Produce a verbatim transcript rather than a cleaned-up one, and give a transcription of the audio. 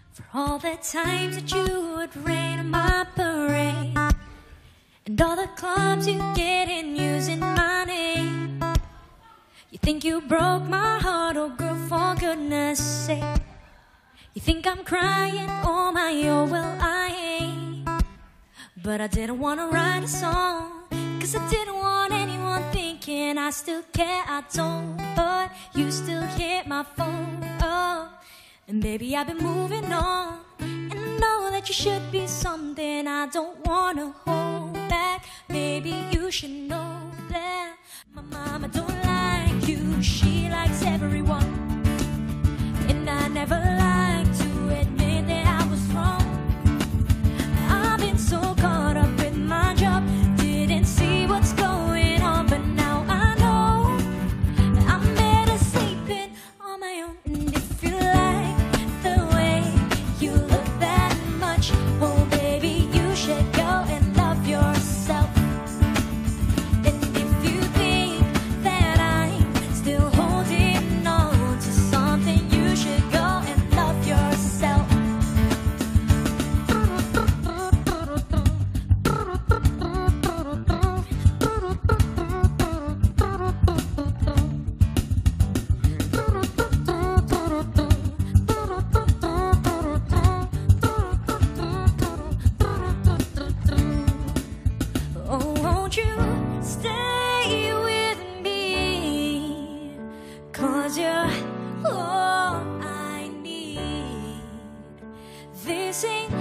For all the times that you would rain on my parade, and all the clubs you get in using my name. You think you broke my heart, oh girl, for goodness sake. You think I'm crying, oh my, oh well I ain't. But I didn't wanna write a song, cause I didn't want anyone thinking I still care, I don't. But you still hit my phone, oh. And baby, I've been moving on, and I know that you should be something I don't wanna hold back. Maybe you should know that my mama don't like you, she likes everyone. And I never like to admit that I was wrong. I've been so caught up with my job, didn't see what's going on. But now I know I'm better sleeping on my own. And if you like the way you look that much, oh baby, you should go and love yourself. And if you think that I'm still holding on to something, you should go and love yourself. Oh, won't you stay with me? Cause you're all I need. This ain't